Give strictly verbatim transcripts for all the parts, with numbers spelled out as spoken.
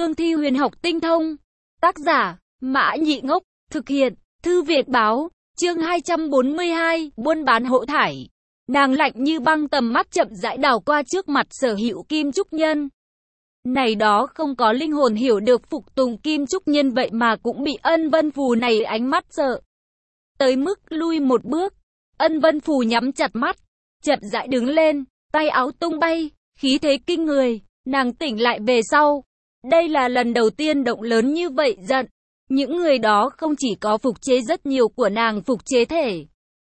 cương thi huyền học tinh thông. Tác giả, Mã Nhị Ngốc, thực hiện, Thư Việt Báo, chương hai trăm bốn mươi hai, buôn bán hộ thải. Nàng lạnh như băng, tầm mắt chậm rãi đảo qua trước mặt Sở Hữu Kim Trúc Nhân. Này đó không có linh hồn hiểu được phục tùng Kim Trúc Nhân vậy mà cũng bị Ân Vân Phù này ánh mắt sợ tới mức lui một bước. Ân Vân Phù nhắm chặt mắt, chậm rãi đứng lên, tay áo tung bay, khí thế kinh người. Nàng tỉnh lại về sau, đây là lần đầu tiên động lớn như vậy giận. Những người đó không chỉ có phục chế rất nhiều của nàng phục chế thể,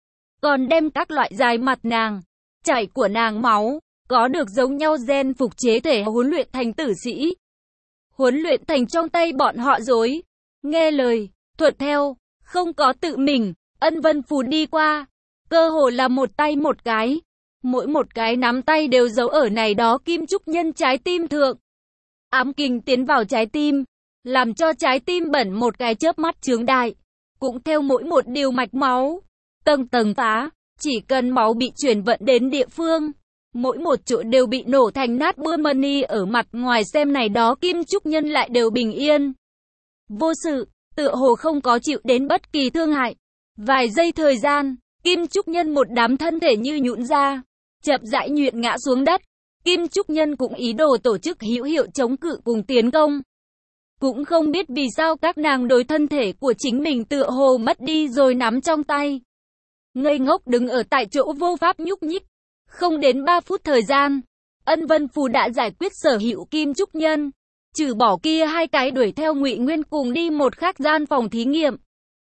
còn đem các loại dài mặt nàng, chảy của nàng máu, có được giống nhau gen phục chế thể huấn luyện thành tử sĩ. Huấn luyện thành trong tay bọn họ dối, nghe lời, thuận theo, không có tự mình. Ân Vân Phù đi qua, cơ hồ là một tay một cái. Mỗi một cái nắm tay đều giấu ở này đó Kim Trúc Nhân trái tim thượng. Ám kình tiến vào trái tim, làm cho trái tim bẩn một cái chớp mắt chướng đại. Cũng theo mỗi một điều mạch máu, tầng tầng phá, chỉ cần máu bị chuyển vận đến địa phương, mỗi một chỗ đều bị nổ thành nát bưa. Money ở mặt ngoài xem này đó Kim Trúc Nhân lại đều bình yên vô sự, tựa hồ không có chịu đến bất kỳ thương hại. Vài giây thời gian, Kim Trúc Nhân một đám thân thể như nhũn ra, chậm rãi nhuyễn ngã xuống đất. Kim Trúc Nhân cũng ý đồ tổ chức hữu hiệu chống cự cùng tiến công. Cũng không biết vì sao các nàng đối thân thể của chính mình tựa hồ mất đi rồi nắm trong tay. Ngây ngốc đứng ở tại chỗ vô pháp nhúc nhích. Không đến ba phút thời gian, Ân Vân Phù đã giải quyết Sở Hữu Kim Trúc Nhân, trừ bỏ kia hai cái đuổi theo Ngụy Nguyên cùng đi một khác gian phòng thí nghiệm.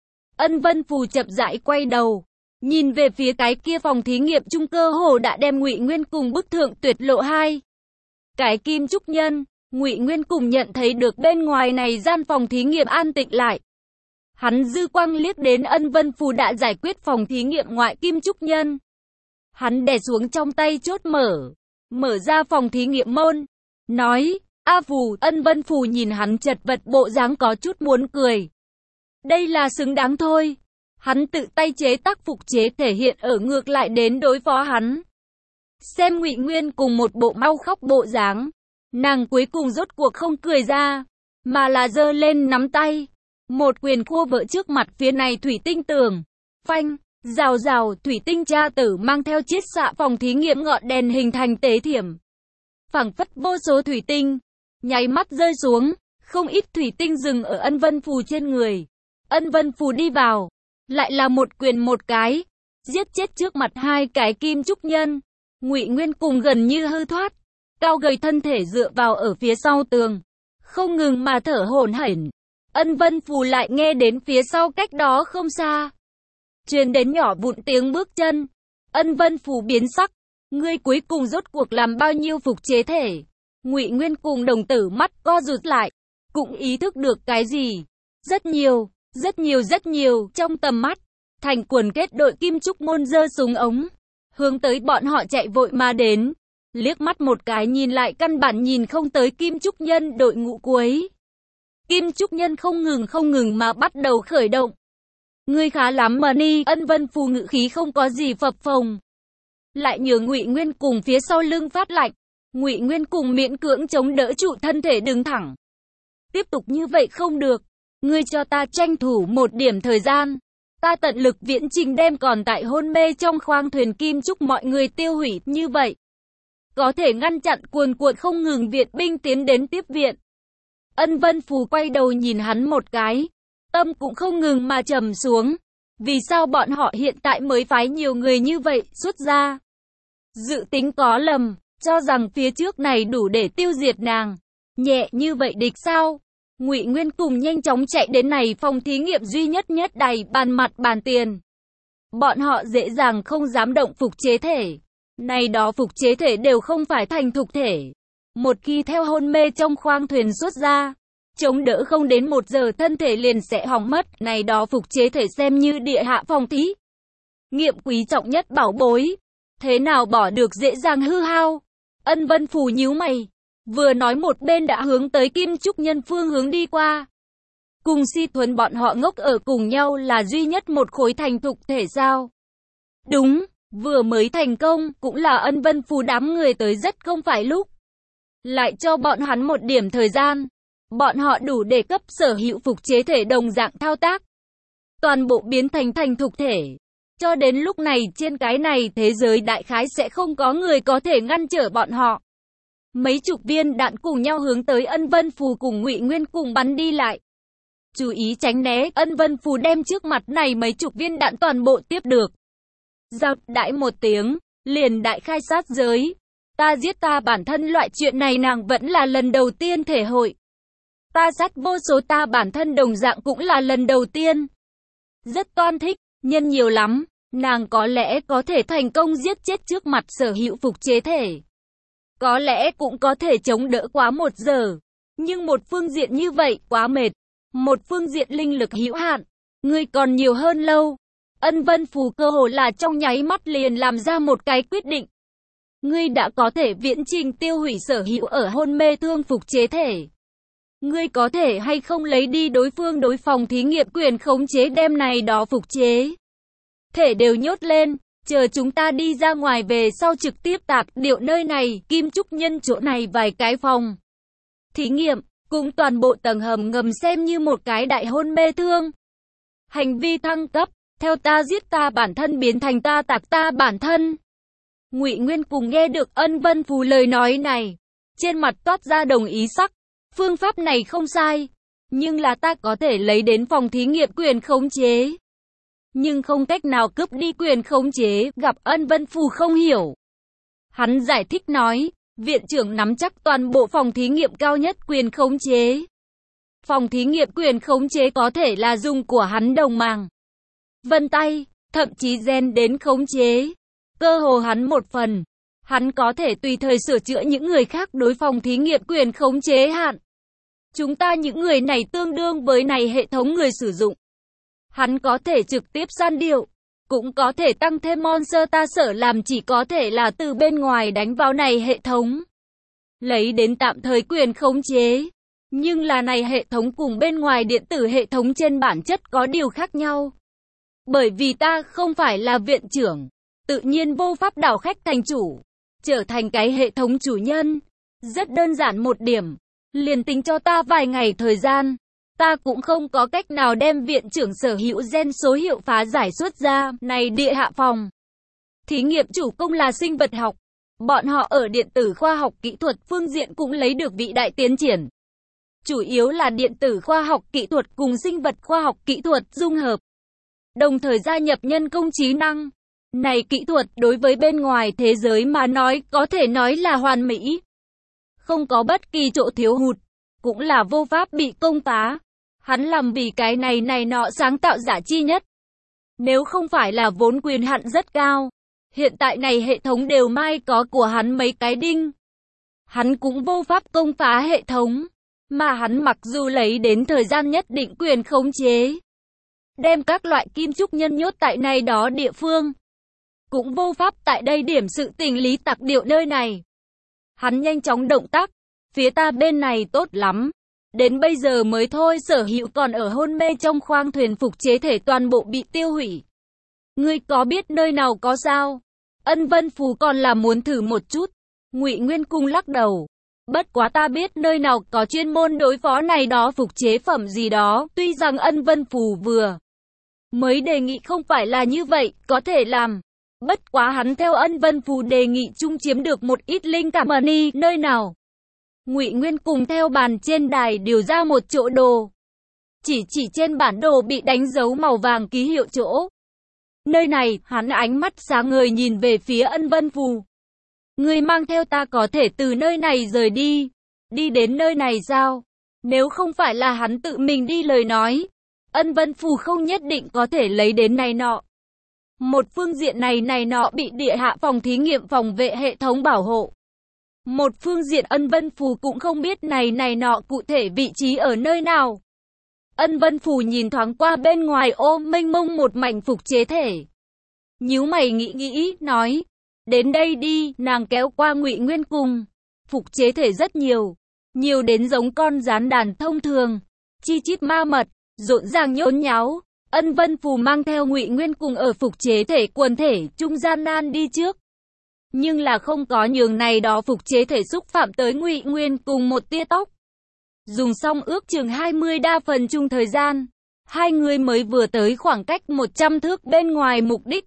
Ân Vân Phù chậm rãi quay đầu, nhìn về phía cái kia phòng thí nghiệm trung cơ hồ đã đem Ngụy Nguyên cùng bức thượng tuyệt lộ hai cái Kim Trúc Nhân. Ngụy Nguyên cùng nhận thấy được bên ngoài này gian phòng thí nghiệm an tĩnh lại. Hắn dư quang liếc đến Ân Vân Phù đã giải quyết phòng thí nghiệm ngoại Kim Trúc Nhân. Hắn đè xuống trong tay chốt mở, mở ra phòng thí nghiệm môn, nói, A Phù. Ân Vân Phù nhìn hắn chật vật bộ dáng có chút muốn cười. Đây là xứng đáng thôi. Hắn tự tay chế tác phục chế thể hiện ở ngược lại đến đối phó hắn. Xem Ngụy Nguyên cùng một bộ mau khóc bộ dáng, nàng cuối cùng rốt cuộc không cười ra, mà là giơ lên nắm tay, một quyền khua vỡ trước mặt phía này thủy tinh tường. Phanh, rào rào, thủy tinh tra tử mang theo chiết xạ phòng thí nghiệm ngọn đèn hình thành tế thiểm. Phảng phất vô số thủy tinh, nháy mắt rơi xuống, không ít thủy tinh dừng ở Ân Vân Phù trên người. Ân Vân Phù đi vào, lại là một quyền một cái, giết chết trước mặt hai cái Kim Trúc Nhân. Ngụy Nguyên cùng gần như hư thoát, cao gầy thân thể dựa vào ở phía sau tường, không ngừng mà thở hổn hển. Ân Vân Phù lại nghe đến phía sau cách đó không xa, truyền đến nhỏ vụn tiếng bước chân. Ân Vân Phù biến sắc, ngươi cuối cùng rốt cuộc làm bao nhiêu phục chế thể? Ngụy Nguyên cùng đồng tử mắt co rụt lại, cũng ý thức được cái gì. Rất nhiều, rất nhiều rất nhiều. Trong tầm mắt, thành quần kết đội Kim Trúc Môn giơ súng ống, hướng tới bọn họ chạy vội mà đến. Liếc mắt một cái nhìn lại căn bản nhìn không tới Kim Trúc Nhân đội ngũ cuối. Kim Trúc Nhân không ngừng không ngừng mà bắt đầu khởi động. Ngươi khá lắm Money. Ân Vân Phù ngữ khí không có gì phập phồng, lại nhường Ngụy Nguyên cùng phía sau lưng phát lạnh. Ngụy Nguyên cùng miễn cưỡng chống đỡ trụ thân thể đứng thẳng. Tiếp tục như vậy không được, ngươi cho ta tranh thủ một điểm thời gian, ta tận lực viễn trình đem còn tại hôn mê trong khoang thuyền Kim Trúc mọi người tiêu hủy, như vậy có thể ngăn chặn cuồn cuộn không ngừng viện binh tiến đến tiếp viện. Ân Vân Phù quay đầu nhìn hắn một cái, tâm cũng không ngừng mà trầm xuống. Vì sao bọn họ hiện tại mới phái nhiều người như vậy xuất ra? Dự tính có lầm, cho rằng phía trước này đủ để tiêu diệt nàng. Nhẹ như vậy địch sao? Ngụy Nguyên cùng nhanh chóng chạy đến này phòng thí nghiệm duy nhất nhất đầy bàn mặt bàn tiền. Bọn họ dễ dàng không dám động phục chế thể. Này đó phục chế thể đều không phải thành thục thể. Một khi theo hôn mê trong khoang thuyền xuất ra, chống đỡ không đến một giờ thân thể liền sẽ hỏng mất. Này đó phục chế thể xem như địa hạ phòng thí nghiệm quý trọng nhất bảo bối, thế nào bỏ được dễ dàng hư hao. Ân Vân Phù nhíu mày, vừa nói một bên đã hướng tới Kim Trúc Nhân phương hướng đi qua. Cùng Si Thuần bọn họ ngốc ở cùng nhau là duy nhất một khối thành thục thể sao? Đúng, vừa mới thành công, cũng là Ân Vân Phù đám người tới rất không phải lúc. Lại cho bọn hắn một điểm thời gian. Bọn họ đủ để cấp sở hữu phục chế thể đồng dạng thao tác. Toàn bộ biến thành thành thục thể. Cho đến lúc này trên cái này thế giới đại khái sẽ không có người có thể ngăn trở bọn họ. Mấy chục viên đạn cùng nhau hướng tới Ân Vân Phù cùng Ngụy Nguyên cùng bắn đi lại. Chú ý tránh né, Ân Vân Phù đem trước mặt này mấy chục viên đạn toàn bộ tiếp được. Giao đại một tiếng, liền đại khai sát giới. Ta giết ta bản thân loại chuyện này nàng vẫn là lần đầu tiên thể hội. Ta sát vô số ta bản thân đồng dạng cũng là lần đầu tiên. Rất toan thích, nhân nhiều lắm, nàng có lẽ có thể thành công giết chết trước mặt sở hữu phục chế thể. Có lẽ cũng có thể chống đỡ quá một giờ. Nhưng một phương diện như vậy quá mệt. Một phương diện linh lực hữu hạn. Ngươi còn nhiều hơn lâu. Ân Vân Phù cơ hồ là trong nháy mắt liền làm ra một cái quyết định. Ngươi đã có thể viễn trình tiêu hủy sở hữu ở hôn mê thương phục chế thể. Ngươi có thể hay không lấy đi đối phương đối phòng thí nghiệm quyền khống chế đem này đó phục chế thể đều nhốt lên, chờ chúng ta đi ra ngoài về sau trực tiếp tạc điệu nơi này, Kim Trúc Nhân chỗ này vài cái phòng thí nghiệm, cùng toàn bộ tầng hầm ngầm xem như một cái đại hôn mê thương. Hành vi thăng cấp, theo ta giết ta bản thân biến thành ta tạc ta bản thân. Ngụy Nguyên cùng nghe được Ân Vân Phù lời nói này, trên mặt toát ra đồng ý sắc. Phương pháp này không sai, nhưng là ta có thể lấy đến phòng thí nghiệm quyền khống chế. Nhưng không cách nào cướp đi quyền khống chế, gặp Ân Vân Phù không hiểu. Hắn giải thích nói, viện trưởng nắm chắc toàn bộ phòng thí nghiệm cao nhất quyền khống chế. Phòng thí nghiệm quyền khống chế có thể là dùng của hắn đồng màng, vân tay, thậm chí gen đến khống chế. Cơ hồ hắn một phần, hắn có thể tùy thời sửa chữa những người khác đối phòng thí nghiệm quyền khống chế hạn. Chúng ta những người này tương đương với này hệ thống người sử dụng. Hắn có thể trực tiếp san điệu, cũng có thể tăng thêm monster ta sợ làm chỉ có thể là từ bên ngoài đánh vào này hệ thống. Lấy đến tạm thời quyền khống chế. Nhưng là này hệ thống cùng bên ngoài điện tử hệ thống trên bản chất có điều khác nhau. Bởi vì ta không phải là viện trưởng, tự nhiên vô pháp đảo khách thành chủ, trở thành cái hệ thống chủ nhân. Rất đơn giản một điểm. Liền tính cho ta vài ngày thời gian, ta cũng không có cách nào đem viện trưởng sở hữu gen số hiệu phá giải xuất ra. Này địa hạ phòng thí nghiệm chủ công là sinh vật học. Bọn họ ở điện tử khoa học kỹ thuật phương diện cũng lấy được vị đại tiến triển. Chủ yếu là điện tử khoa học kỹ thuật cùng sinh vật khoa học kỹ thuật dung hợp. Đồng thời gia nhập nhân công trí năng. Này kỹ thuật đối với bên ngoài thế giới mà nói có thể nói là hoàn mỹ. Không có bất kỳ chỗ thiếu hụt, cũng là vô pháp bị công phá. Hắn làm vì cái này này nọ sáng tạo giả chi nhất. Nếu không phải là vốn quyền hạn rất cao, hiện tại này hệ thống đều mai có của hắn mấy cái đinh. Hắn cũng vô pháp công phá hệ thống, mà hắn mặc dù lấy đến thời gian nhất định quyền khống chế. Đem các loại kim trúc nhân nhốt tại này đó địa phương. Cũng vô pháp tại đây điểm sự tình lý tặc điệu nơi này. Hắn nhanh chóng động tác, phía ta bên này tốt lắm. Đến bây giờ mới thôi sở hữu còn ở hôn mê trong khoang thuyền phục chế thể toàn bộ bị tiêu hủy. Ngươi có biết nơi nào có sao? Ân Vân Phù còn là muốn thử một chút. Ngụy Nguyên Cung lắc đầu. Bất quá ta biết nơi nào có chuyên môn đối phó này đó phục chế phẩm gì đó. Tuy rằng Ân Vân Phù vừa mới đề nghị không phải là như vậy, có thể làm. Bất quá hắn theo Ân Vân Phù đề nghị chung chiếm được một ít linh cảm ẩn đi nơi nào. Ngụy Nguyên cùng theo bàn trên đài điều ra một chỗ đồ. Chỉ chỉ trên bản đồ bị đánh dấu màu vàng ký hiệu chỗ. Nơi này, hắn ánh mắt sáng ngời nhìn về phía Ân Vân Phù. Người mang theo ta có thể từ nơi này rời đi. Đi đến nơi này sao? Nếu không phải là hắn tự mình đi lời nói, Ân Vân Phù không nhất định có thể lấy đến này nọ. Một phương diện này này nọ bị địa hạ phòng thí nghiệm phòng vệ hệ thống bảo hộ. Một phương diện Ân Vân Phù cũng không biết này này nọ cụ thể vị trí ở nơi nào. Ân Vân Phù nhìn thoáng qua bên ngoài ô mênh mông một mảnh phục chế thể. Nhíu mày nghĩ nghĩ, nói. Đến đây đi, nàng kéo qua Ngụy Nguyên cùng. Phục chế thể rất nhiều. Nhiều đến giống con gián đàn thông thường. Chi chít ma mật, rộn ràng nhốn nháo. Ân Vân Phù mang theo Ngụy Nguyên cùng ở phục chế thể quần thể trung gian nan đi trước. Nhưng là không có nhường này đó phục chế thể xúc phạm tới Ngụy Nguyên cùng một tia tóc. Dùng xong ước chừng hai mươi đa phần chung thời gian, hai người mới vừa tới khoảng cách một trăm thước bên ngoài mục đích.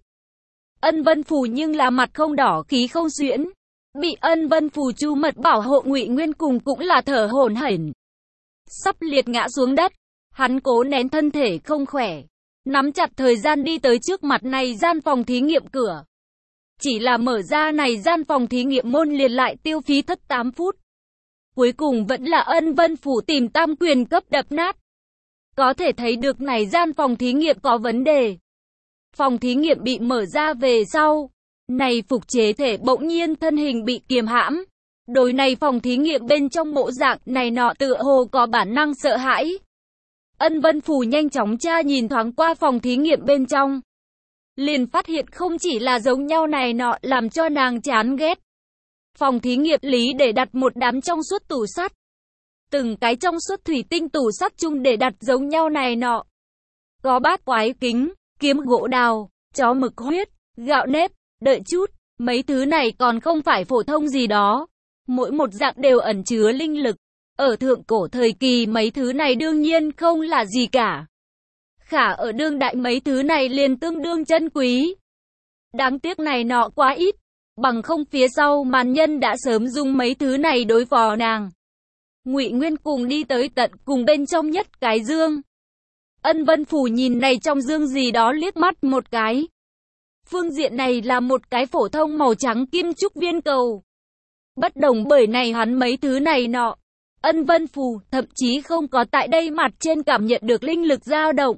Ân Vân Phù nhưng là mặt không đỏ khí không xuyễn. Bị Ân Vân Phù chu mật bảo hộ, Ngụy Nguyên Cùng cũng là thở hổn hển, sắp liệt ngã xuống đất. Hắn cố nén thân thể không khỏe, nắm chặt thời gian đi tới trước mặt này gian phòng thí nghiệm cửa. Chỉ là mở ra này gian phòng thí nghiệm môn liền lại tiêu phí thất tám phút. Cuối cùng vẫn là Ân Vân Phù tìm tam quyền cấp đập nát. Có thể thấy được này gian phòng thí nghiệm có vấn đề. Phòng thí nghiệm bị mở ra về sau, này phục chế thể bỗng nhiên thân hình bị kiềm hãm. Đối này phòng thí nghiệm bên trong bộ dạng này nọ tựa hồ có bản năng sợ hãi. Ân Vân Phù nhanh chóng tra nhìn thoáng qua phòng thí nghiệm bên trong. Liền phát hiện không chỉ là giống nhau này nọ làm cho nàng chán ghét. Phòng thí nghiệm lý để đặt một đám trong suốt tủ sắt. Từng cái trong suốt thủy tinh tủ sắt chung để đặt giống nhau này nọ. Có bát quái kính, kiếm gỗ đào, chó mực huyết, gạo nếp, đợi chút, mấy thứ này còn không phải phổ thông gì đó. Mỗi một dạng đều ẩn chứa linh lực. Ở thượng cổ thời kỳ mấy thứ này đương nhiên không là gì cả. Khả ở đương đại mấy thứ này liền tương đương chân quý. Đáng tiếc này nọ quá ít. Bằng không phía sau màn nhân đã sớm dùng mấy thứ này đối phó nàng. Ngụy Nguyên Cùng đi tới tận cùng bên trong nhất cái dương. Ân Vân Phù nhìn này trong dương gì đó liếc mắt một cái. Phương diện này là một cái phổ thông màu trắng kim trúc viên cầu. Bất đồng bởi này hắn mấy thứ này nọ. Ân Vân Phù thậm chí không có tại đây mặt trên cảm nhận được linh lực dao động.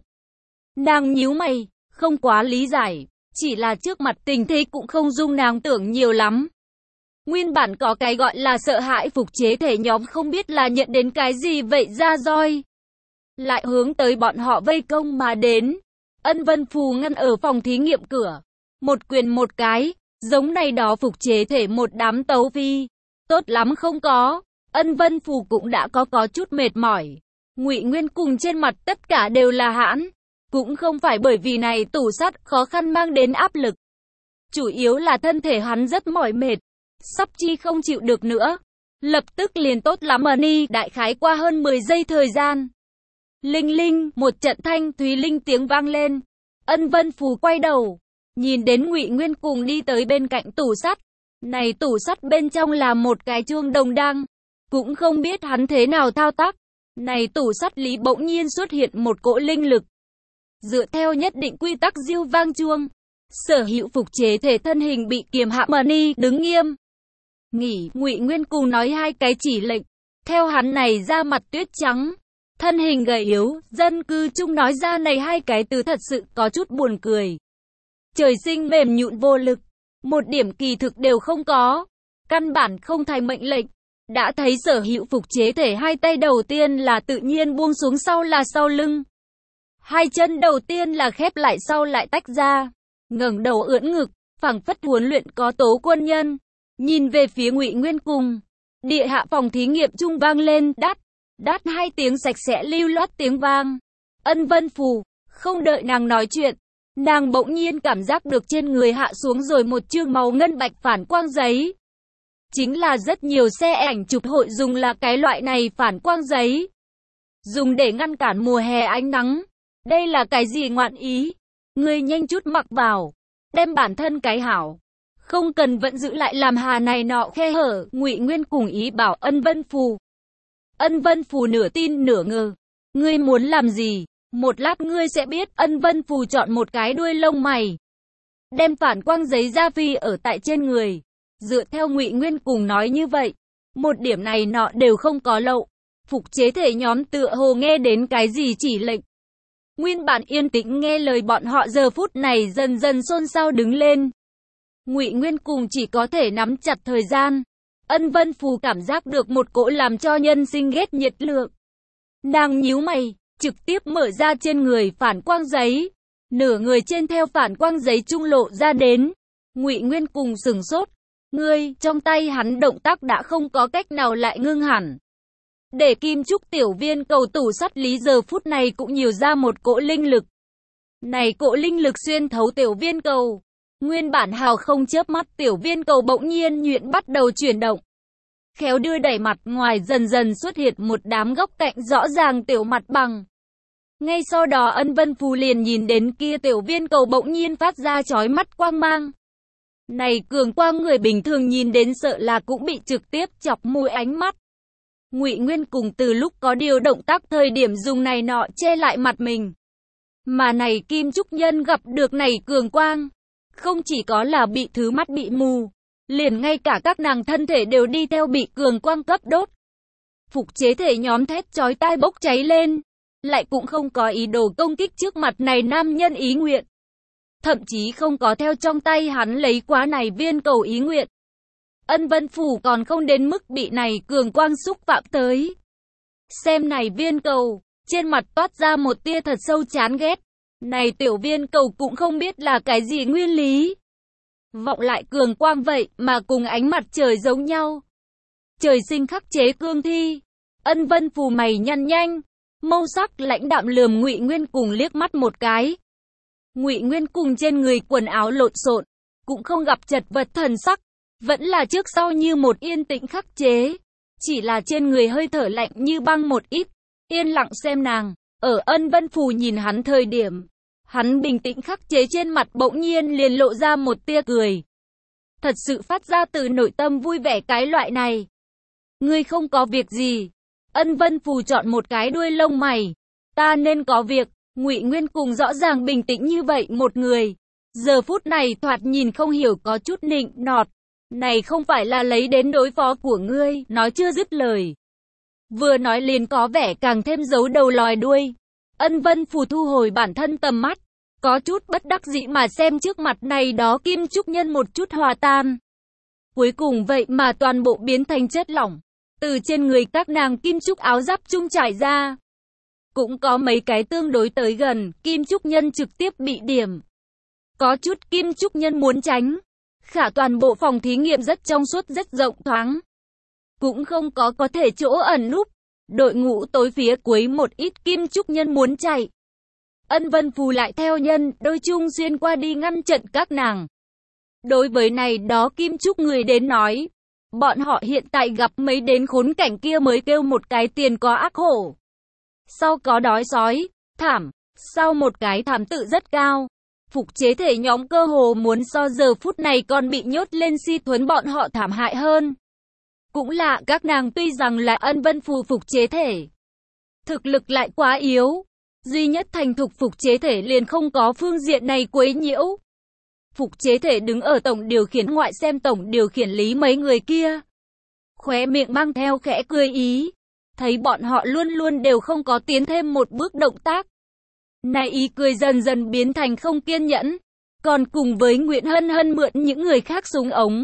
Nàng nhíu mày, không quá lý giải. Chỉ là trước mặt tình thế cũng không dung nàng tưởng nhiều lắm. Nguyên bản có cái gọi là sợ hãi phục chế thể nhóm không biết là nhận đến cái gì vậy ra roi. Lại hướng tới bọn họ vây công mà đến. Ân Vân Phù ngăn ở phòng thí nghiệm cửa. Một quyền một cái, giống này đó phục chế thể một đám tấu phi. Tốt lắm không có. Ân Vân Phù cũng đã có có chút mệt mỏi. Ngụy Nguyên Cùng trên mặt tất cả đều là hãn. Cũng không phải bởi vì này tủ sắt khó khăn mang đến áp lực. Chủ yếu là thân thể hắn rất mỏi mệt. Sắp chi không chịu được nữa. Lập tức liền tốt lắm ở ni đại khái qua hơn mười giây thời gian. Linh linh, một trận thanh thúy linh tiếng vang lên. Ân Vân Phù quay đầu. Nhìn đến Ngụy Nguyên Cùng đi tới bên cạnh tủ sắt. Này tủ sắt bên trong là một cái chuông đồng đăng. Cũng không biết hắn thế nào thao tác. Này tủ sắt lý bỗng nhiên xuất hiện một cỗ linh lực. Dựa theo nhất định quy tắc diêu vang chuông. Sở hữu phục chế thể thân hình bị kiềm hãm ở ni đứng nghiêm. Nghỉ, Ngụy Nguyên Cùng nói hai cái chỉ lệnh. Theo hắn này ra mặt tuyết trắng. Thân hình gầy yếu, dân cư chung nói ra này hai cái từ thật sự có chút buồn cười. Trời sinh mềm nhũn vô lực. Một điểm kỳ thực đều không có. Căn bản không thành mệnh lệnh. Đã thấy sở hữu phục chế thể hai tay đầu tiên là tự nhiên buông xuống, sau là sau lưng. Hai chân đầu tiên là khép lại sau lại tách ra. Ngẩng đầu ưỡn ngực, phảng phất huấn luyện có tố quân nhân. Nhìn về phía Ngụy Nguyên Cùng. Địa hạ phòng thí nghiệm chung vang lên đát, đát hai tiếng sạch sẽ lưu loát tiếng vang. Ân Vân Phù, không đợi nàng nói chuyện. Nàng bỗng nhiên cảm giác được trên người hạ xuống rồi một chương màu ngân bạch phản quang giấy. Chính là rất nhiều xe ảnh chụp hội dùng là cái loại này phản quang giấy. Dùng để ngăn cản mùa hè ánh nắng. Đây là cái gì ngoạn ý? Ngươi nhanh chút mặc vào. Đem bản thân cái hảo. Không cần vẫn giữ lại làm hà này nọ khe hở. Ngụy Nguyên Cùng ý bảo Ân Vân Phù. Ân Vân Phù nửa tin nửa ngờ. Ngươi muốn làm gì? Một lát ngươi sẽ biết. Ân Vân Phù chọn một cái đuôi lông mày. Đem phản quang giấy ra phi ở tại trên người. Dựa theo Ngụy Nguyên Cùng nói như vậy. Một điểm này nọ đều không có lậu. Phục chế thể nhóm tựa hồ nghe đến cái gì chỉ lệnh. Nguyên bản yên tĩnh nghe lời bọn họ giờ phút này dần dần xôn xao đứng lên. Ngụy Nguyên Cùng chỉ có thể nắm chặt thời gian. Ân Vân Phù cảm giác được một cỗ làm cho nhân sinh ghét nhiệt lượng. Nàng nhíu mày, trực tiếp mở ra trên người phản quang giấy. Nửa người trên theo phản quang giấy trung lộ ra đến. Ngụy Nguyên Cùng sừng sốt. Ngươi, trong tay hắn động tác đã không có cách nào lại ngưng hẳn. Để kim trúc tiểu viên cầu tủ sắt lý giờ phút này cũng nhiều ra một cỗ linh lực. Này cỗ linh lực xuyên thấu tiểu viên cầu. Nguyên bản hào không chớp mắt tiểu viên cầu bỗng nhiên nhuyễn bắt đầu chuyển động. khéo đưa đẩy mặt ngoài dần dần xuất hiện một đám góc cạnh rõ ràng tiểu mặt bằng. Ngay sau đó Ân Vân Phù liền nhìn đến kia tiểu viên cầu bỗng nhiên phát ra chói mắt quang mang. Này cường quang người bình thường nhìn đến sợ là cũng bị trực tiếp chọc mùi ánh mắt. Ngụy Nguyên cùng từ lúc có điều động tác thời điểm dùng này nọ che lại mặt mình. Mà này Kim Trúc Nhân gặp được này cường quang, không chỉ có là bị thứ mắt bị mù, liền ngay cả các nàng thân thể đều đi theo bị cường quang cấp đốt. Phục chế thể nhóm thét chói tai bốc cháy lên, lại cũng không có ý đồ công kích trước mặt này nam nhân ý nguyện. Thậm chí không có theo trong tay hắn lấy quá này viên cầu ý nguyện. Ân Vân Phủ còn không đến mức bị này cường quang xúc phạm tới. Xem này viên cầu, trên mặt toát ra một tia thật sâu chán ghét. Này tiểu viên cầu cũng không biết là cái gì nguyên lý. Vọng lại cường quang vậy mà cùng ánh mặt trời giống nhau. Trời sinh khắc chế cương thi. Ân Vân Phù mày nhăn nhanh, mâu sắc lãnh đạm lườm Ngụy Nguyên cùng liếc mắt một cái. Ngụy Nguyên cùng trên người quần áo lộn xộn, cũng không gặp chật vật thần sắc, vẫn là trước sau như một yên tĩnh khắc chế, chỉ là trên người hơi thở lạnh như băng một ít, yên lặng xem nàng. Ở Ân Vân Phù nhìn hắn thời điểm, hắn bình tĩnh khắc chế trên mặt bỗng nhiên liền lộ ra một tia cười. Thật sự phát ra từ nội tâm vui vẻ cái loại này. Ngươi không có việc gì. Ân Vân Phù chọn một cái đuôi lông mày. Ta nên có việc. Ngụy Nguyên cùng rõ ràng bình tĩnh như vậy một người, giờ phút này thoạt nhìn không hiểu có chút nịnh nọt. Này không phải là lấy đến đối phó của ngươi, nói chưa dứt lời. Vừa nói liền có vẻ càng thêm giấu đầu lòi đuôi. Ân Vân Phù thu hồi bản thân tầm mắt, có chút bất đắc dĩ mà xem trước mặt này đó Kim Trúc Nhân một chút hòa tan. Cuối cùng vậy mà toàn bộ biến thành chất lỏng, từ trên người các nàng Kim Trúc áo giáp trung trải ra. Cũng có mấy cái tương đối tới gần, Kim Trúc Nhân trực tiếp bị điểm. Có chút Kim Trúc Nhân muốn tránh. Khả toàn bộ phòng thí nghiệm rất trong suốt rất rộng thoáng. Cũng không có có thể chỗ ẩn núp. Đội ngũ tối phía cuối một ít Kim Trúc Nhân muốn chạy. Ân Vân Phù lại theo nhân, đôi chung xuyên qua đi ngăn chặn các nàng. Đối với này đó Kim Trúc người đến nói, bọn họ hiện tại gặp mấy đến khốn cảnh kia mới kêu một cái tiền có ác hổ. Sau có đói sói, thảm, sau một cái thảm tự rất cao. Phục chế thể nhóm cơ hồ muốn so giờ phút này còn bị nhốt lên si thuấn bọn họ thảm hại hơn. Cũng lạ các nàng tuy rằng là Ân Vân Phù phục chế thể, thực lực lại quá yếu. Duy nhất thành thục phục chế thể liền không có phương diện này quấy nhiễu. Phục chế thể đứng ở tổng điều khiển ngoại xem tổng điều khiển lý mấy người kia. Khóe miệng mang theo khẽ cười ý. Thấy bọn họ luôn luôn đều không có tiến thêm một bước động tác. Này ý cười dần dần biến thành không kiên nhẫn. Còn cùng với Nguyễn Hân Hân mượn những người khác súng ống.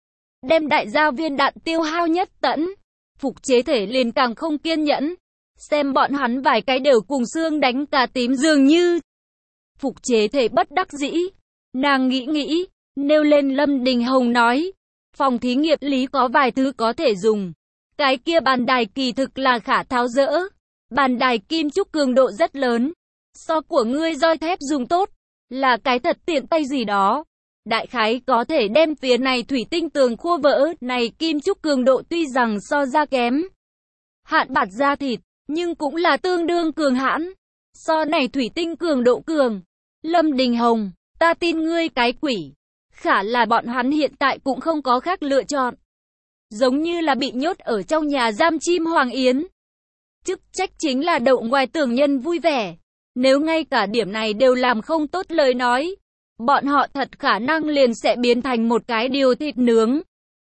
Đem đại gia viên đạn tiêu hao nhất tẫn. Phục chế thể liền càng không kiên nhẫn. Xem bọn hắn vài cái đều cùng xương đánh cà tím dường như. Phục chế thể bất đắc dĩ. Nàng nghĩ nghĩ, nêu lên Lâm Đình Hồng nói. Phòng thí nghiệm lý có vài thứ có thể dùng. Cái kia bàn đài kỳ thực là khả tháo dỡ. Bàn đài kim trúc cường độ rất lớn. So của ngươi roi thép dùng tốt. Là cái thật tiện tay gì đó. Đại khái có thể đem phía này thủy tinh tường khua vỡ. Này kim trúc cường độ tuy rằng so ra kém. Hạn bạt da thịt. Nhưng cũng là tương đương cường hãn. So này thủy tinh cường độ cường. Lâm Đình Hồng, ta tin ngươi cái quỷ. Khả là bọn hắn hiện tại cũng không có khác lựa chọn. Giống như là bị nhốt ở trong nhà giam chim Hoàng Yến. Chức trách chính là đậu ngoài tưởng nhân vui vẻ. Nếu ngay cả điểm này đều làm không tốt lời nói, bọn họ thật khả năng liền sẽ biến thành một cái điều thịt nướng.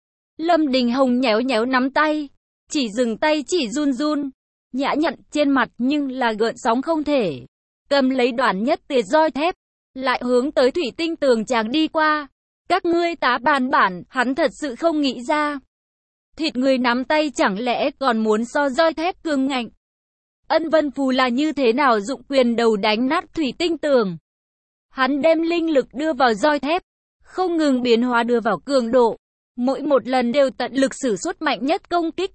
Lâm Đình Hồng nhéo nhéo nắm tay. Chỉ dừng tay chỉ run run. Nhã nhặn trên mặt nhưng là gợn sóng không thể. Cầm lấy đoạn nhất tiệt roi thép. Lại hướng tới thủy tinh tường chàng đi qua. Các ngươi tá bàn bản, hắn thật sự không nghĩ ra. Thịt người nắm tay chẳng lẽ còn muốn so roi thép cương ngạnh. Ân Vân Phù là như thế nào dụng quyền đầu đánh nát thủy tinh tường. Hắn đem linh lực đưa vào roi thép. Không ngừng biến hóa đưa vào cường độ. Mỗi một lần đều tận lực sử xuất mạnh nhất công kích.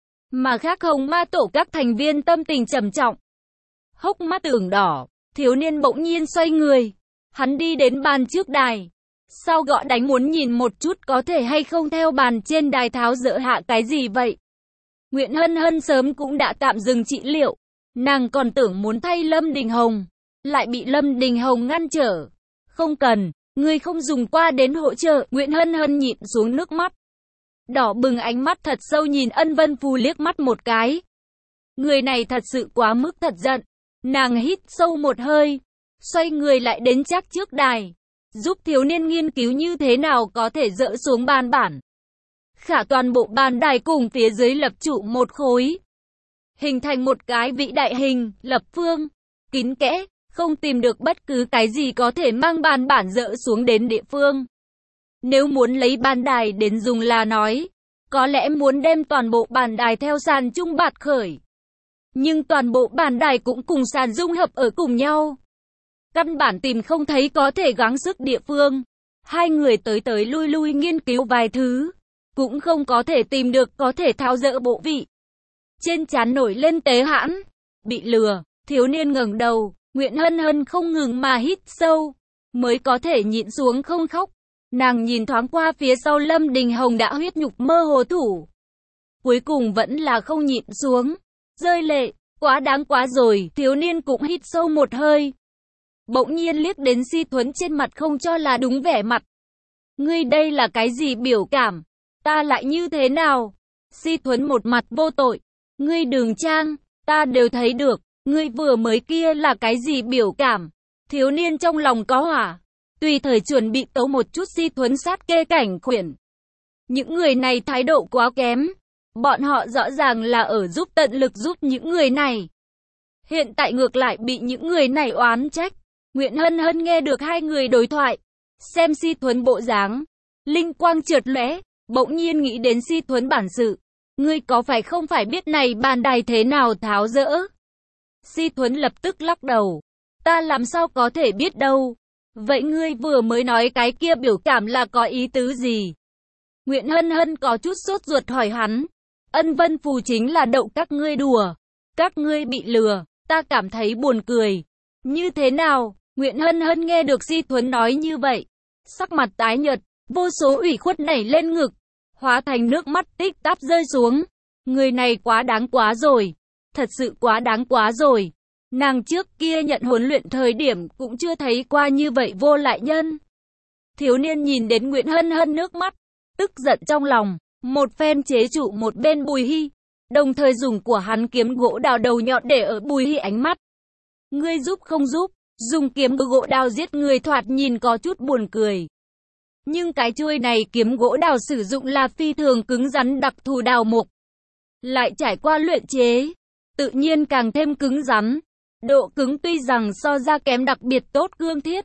Mà khác Hồng Ma tổ các thành viên tâm tình trầm trọng. Hốc mắt ửng đỏ, thiếu niên bỗng nhiên xoay người. Hắn đi đến bàn trước đài. Sao gõ đánh muốn nhìn một chút có thể hay không theo bàn trên đài tháo dỡ hạ cái gì vậy? Nguyễn Hân Hân sớm cũng đã tạm dừng trị liệu. Nàng còn tưởng muốn thay Lâm Đình Hồng, lại bị Lâm Đình Hồng ngăn trở. Không cần, ngươi không dùng qua đến hỗ trợ. Nguyễn Hân Hân nhịn xuống nước mắt. Đỏ bừng ánh mắt thật sâu nhìn Ân Vân Phù liếc mắt một cái. Người này thật sự quá mức thật giận. Nàng hít sâu một hơi, xoay người lại đến chắc trước đài, giúp thiếu niên nghiên cứu như thế nào có thể dỡ xuống bàn bản. Khả toàn bộ bàn đài cùng phía dưới lập trụ một khối, hình thành một cái vĩ đại hình, lập phương, kín kẽ, không tìm được bất cứ cái gì có thể mang bàn bản dỡ xuống đến địa phương. Nếu muốn lấy bàn đài đến dùng là nói, có lẽ muốn đem toàn bộ bàn đài theo sàn chung bạt khởi. Nhưng toàn bộ bàn đài cũng cùng sàn dung hợp ở cùng nhau. Căn bản tìm không thấy có thể gắng sức địa phương. Hai người tới tới lui lui nghiên cứu vài thứ, cũng không có thể tìm được có thể tháo dỡ bộ vị. Trên trán nổi lên tế hãn, bị lừa, thiếu niên ngẩng đầu, Nguyễn Hân Hân không ngừng mà hít sâu, mới có thể nhịn xuống không khóc. Nàng nhìn thoáng qua phía sau Lâm Đình Hồng đã huyết nhục mơ hồ thủ. Cuối cùng vẫn là không nhịn xuống, rơi lệ, quá đáng quá rồi, thiếu niên cũng hít sâu một hơi. Bỗng nhiên liếc đến Si Thuấn trên mặt không cho là đúng vẻ mặt. Ngươi đây là cái gì biểu cảm? Ta lại như thế nào? Si Thuấn một mặt vô tội. Ngươi đừng trang, ta đều thấy được. Ngươi vừa mới kia là cái gì biểu cảm? Thiếu niên trong lòng có hỏa. Tùy thời chuẩn bị tấu một chút Si Thuấn sát kê cảnh khuyển. Những người này thái độ quá kém. Bọn họ rõ ràng là ở giúp tận lực giúp những người này. Hiện tại ngược lại bị những người này oán trách. Nguyễn Hân Hân nghe được hai người đối thoại. Xem Si Thuấn bộ dáng. Linh quang chợt lóe, bỗng nhiên nghĩ đến Si Thuấn bản sự. Ngươi có phải không phải biết này bàn đài thế nào tháo dỡ? Si Thuấn lập tức lắc đầu. Ta làm sao có thể biết đâu. Vậy ngươi vừa mới nói cái kia biểu cảm là có ý tứ gì? Nguyễn Hân Hân có chút sốt ruột hỏi hắn. Ân Vân Phù chính là đậu các ngươi đùa. Các ngươi bị lừa, ta cảm thấy buồn cười. Như thế nào? Nguyễn Hân Hân nghe được Si Thuấn nói như vậy. Sắc mặt tái nhợt, vô số ủy khuất nảy lên ngực. Hóa thành nước mắt tích táp rơi xuống. Người này quá đáng quá rồi. Thật sự quá đáng quá rồi. Nàng trước kia nhận huấn luyện thời điểm cũng chưa thấy qua như vậy vô lại nhân. Thiếu niên nhìn đến Nguyễn Hân Hân nước mắt, tức giận trong lòng. Một phen chế trụ một bên Bùi Hy, đồng thời dùng của hắn kiếm gỗ đào đầu nhọn để ở Bùi Hy ánh mắt. Ngươi giúp không giúp, dùng kiếm gỗ đào giết người thoạt nhìn có chút buồn cười. Nhưng cái chuôi này kiếm gỗ đào sử dụng là phi thường cứng rắn đặc thù đào mục. Lại trải qua luyện chế, tự nhiên càng thêm cứng rắn. Độ cứng tuy rằng so ra kém đặc biệt tốt cương thiết.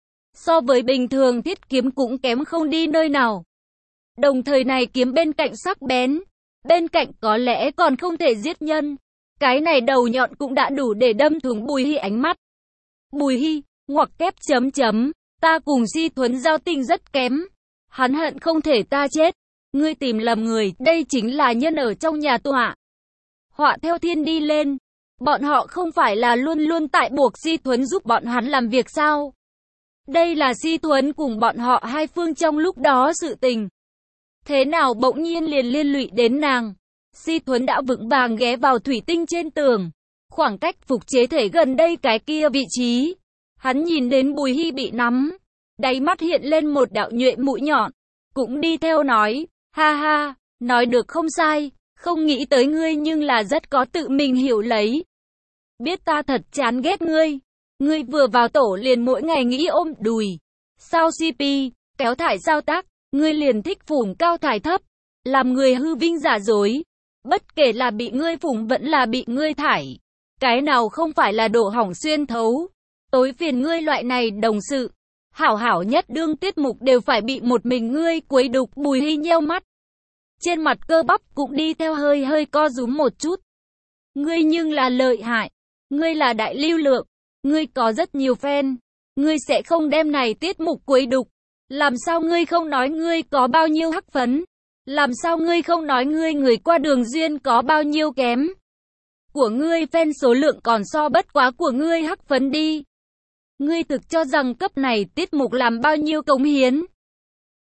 So với bình thường thiết kiếm cũng kém không đi nơi nào. Đồng thời này kiếm bên cạnh sắc bén, bên cạnh có lẽ còn không thể giết nhân. Cái này đầu nhọn cũng đã đủ để đâm thủng Bùi Hy ánh mắt. Bùi Hy, ngoặc kép chấm chấm, ta cùng Si Thuấn giao tình rất kém. Hắn hận không thể ta chết. Ngươi tìm lầm người, đây chính là nhân ở trong nhà tọa. Họa theo thiên đi lên. Bọn họ không phải là luôn luôn tại buộc Si Thuấn giúp bọn hắn làm việc sao? Đây là Si Thuấn cùng bọn họ hai phương trong lúc đó sự tình. Thế nào bỗng nhiên liền liên lụy đến nàng? Si Thuấn đã vững vàng ghé vào thủy tinh trên tường. Khoảng cách phục chế thể gần đây cái kia vị trí. Hắn nhìn đến Bùi Hy bị nắm. Đáy mắt hiện lên một đạo nhuệ mũi nhọn. Cũng đi theo nói. Ha ha, nói được không sai. Không nghĩ tới ngươi nhưng là rất có tự mình hiểu lấy. Biết ta thật chán ghét ngươi. Ngươi vừa vào tổ liền mỗi ngày nghĩ ôm đùi. Sao xê pê, kéo thải sao tác. Ngươi liền thích phủng cao thải thấp. Làm người hư vinh giả dối. Bất kể là bị ngươi phủng vẫn là bị ngươi thải. Cái nào không phải là đổ hỏng xuyên thấu. Tối phiền ngươi loại này đồng sự. Hảo hảo nhất đương tiết mục đều phải bị một mình ngươi quấy đục. Bùi Hy nheo mắt. Trên mặt cơ bắp cũng đi theo hơi hơi co rúm một chút. Ngươi nhưng là lợi hại. Ngươi là đại lưu lượng. Ngươi có rất nhiều fan. Ngươi sẽ không đem này tiết mục quấy đục. Làm sao ngươi không nói ngươi có bao nhiêu hắc phấn? Làm sao ngươi không nói ngươi người qua đường duyên có bao nhiêu kém? Của ngươi fan số lượng còn so bất quá của ngươi hắc phấn đi. Ngươi thực cho rằng cấp này tiết mục làm bao nhiêu cống hiến?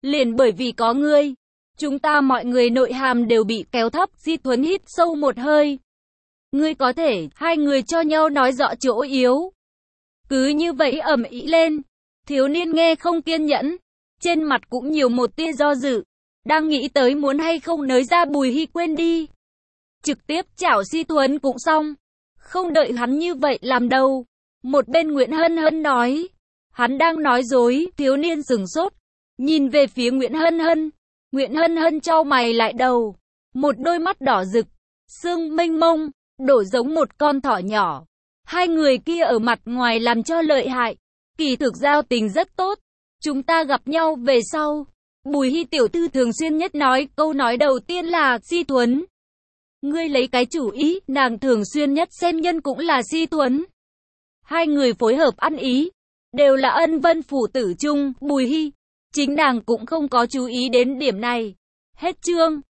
Liền bởi vì có ngươi, chúng ta mọi người nội hàm đều bị kéo thấp. Di Thuấn hít sâu một hơi. Ngươi có thể, hai người cho nhau nói rõ chỗ yếu. Cứ như vậy ầm ĩ lên. Thiếu niên nghe không kiên nhẫn, trên mặt cũng nhiều một tia do dự, đang nghĩ tới muốn hay không nới ra Bùi Hy quên đi. Trực tiếp chảo Di Thuấn cũng xong. Không đợi hắn như vậy làm đâu. Một bên Nguyễn Hân Hân nói. Hắn đang nói dối. Thiếu niên sừng sốt, nhìn về phía Nguyễn Hân Hân. Nguyễn Hân Hân chau mày lại đầu. Một đôi mắt đỏ rực, sương mênh mông, đổ giống một con thỏ nhỏ. Hai người kia ở mặt ngoài làm cho lợi hại, kỳ thực giao tình rất tốt. Chúng ta gặp nhau về sau. Bùi Hy tiểu thư thường xuyên nhất nói câu nói đầu tiên là Di Thuấn, ngươi lấy cái chủ ý. Nàng thường xuyên nhất xem nhân cũng là Di Thuấn. Hai người phối hợp ăn ý, đều là ân vân phủ tử chung. Bùi Hy, chính nàng cũng không có chú ý đến điểm này. Hết chương.